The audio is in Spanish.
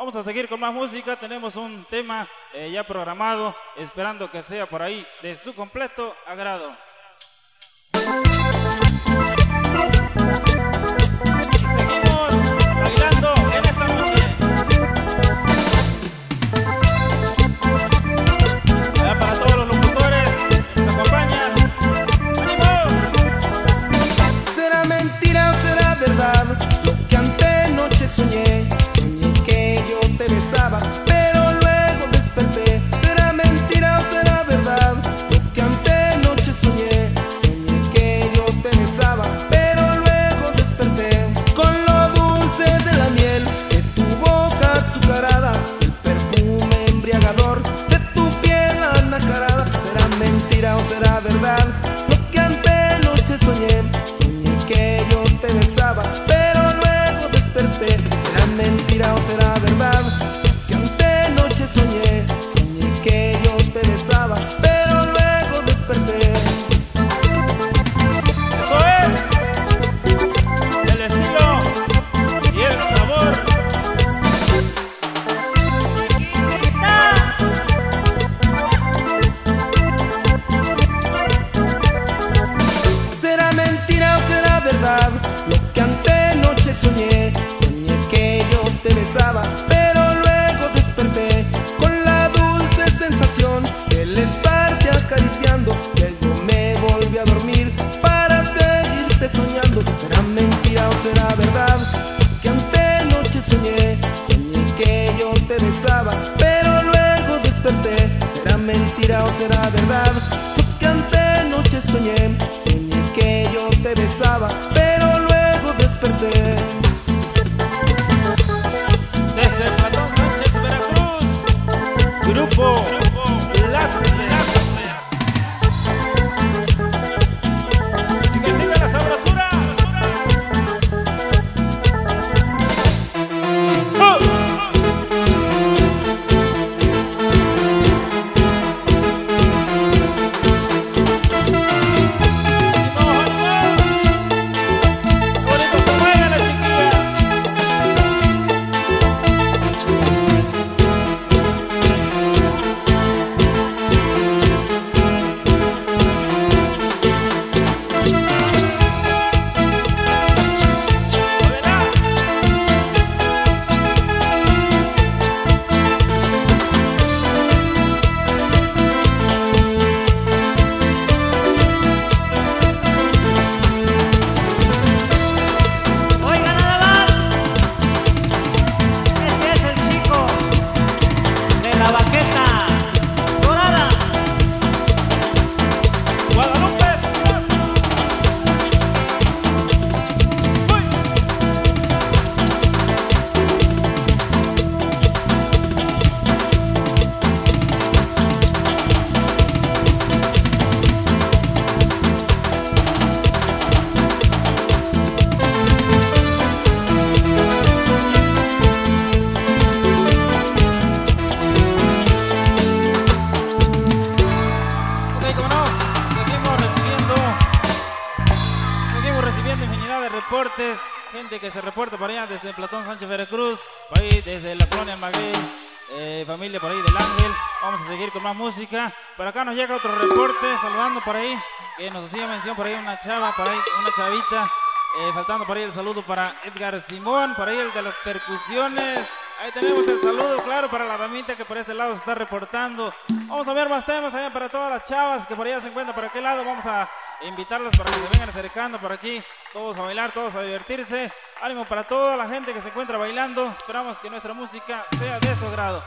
Vamos a seguir con más música. Tenemos un tema ya programado, esperando que sea por ahí de su completo agrado. Y seguimos bailando en esta noche. Allá para todos los locutores que nos acompañan. ¡Ánimo! ¿Será mentira o será verdad lo que antenoche soñé? Soñé que yo te besaba, pero luego desperté. ¿Será mentira o será verdad lo que antenoche soñé? Soñé que yo te besaba, pero luego desperté. Con lo dulce de la miel de tu boca azucarada, el perfume embriagador de tu piel anacarada. ¿Será mentira o será verdad lo que antenoche soñé? Soñé que yo te besaba, pero luego desperté. ¿Será mentira o será verdad que antenoche soñé? Soñé que yo te besaba, pero luego desperté. Eso es el estilo y el sabor. ¿Será mentira o será verdad lo que antenoche soñé? Soñé que yo te besaba, pero luego desperté con la dulce sensación del estarte acariciando. Luego me volví a dormir para seguirte soñando. ¿Será mentira o será verdad que antenoche soñé? Soñé que yo te besaba, pero luego desperté. ¿Será mentira o será verdad lo que antenoche soñé? Soñé que yo te besaba, pero luego desperté. Desde Platón Sánchez, Veracruz, Grupo Lápiz. Y que siga la sabrosura. Reportes, gente que se reporta por allá desde Platón Sánchez, Veracruz, por ahí desde la colonia Maguey, familia por ahí del Ángel. Vamos a seguir con más música. Por acá nos llega otro reporte, saludando por ahí, que nos hacía mención por ahí una chava, por ahí una chavita, faltando por ahí el saludo para Edgar Simón, por ahí el de las percusiones. Ahí tenemos el saludo, claro, para la damita que por este lado se está reportando. Vamos a ver más temas allá para todas las chavas que por allá se encuentran por aquel lado. Vamos a invitarlas para que se vengan acercando por aquí, todos a bailar, todos a divertirse. Ánimo para toda la gente que se encuentra bailando. Esperamos que nuestra música sea de su agrado.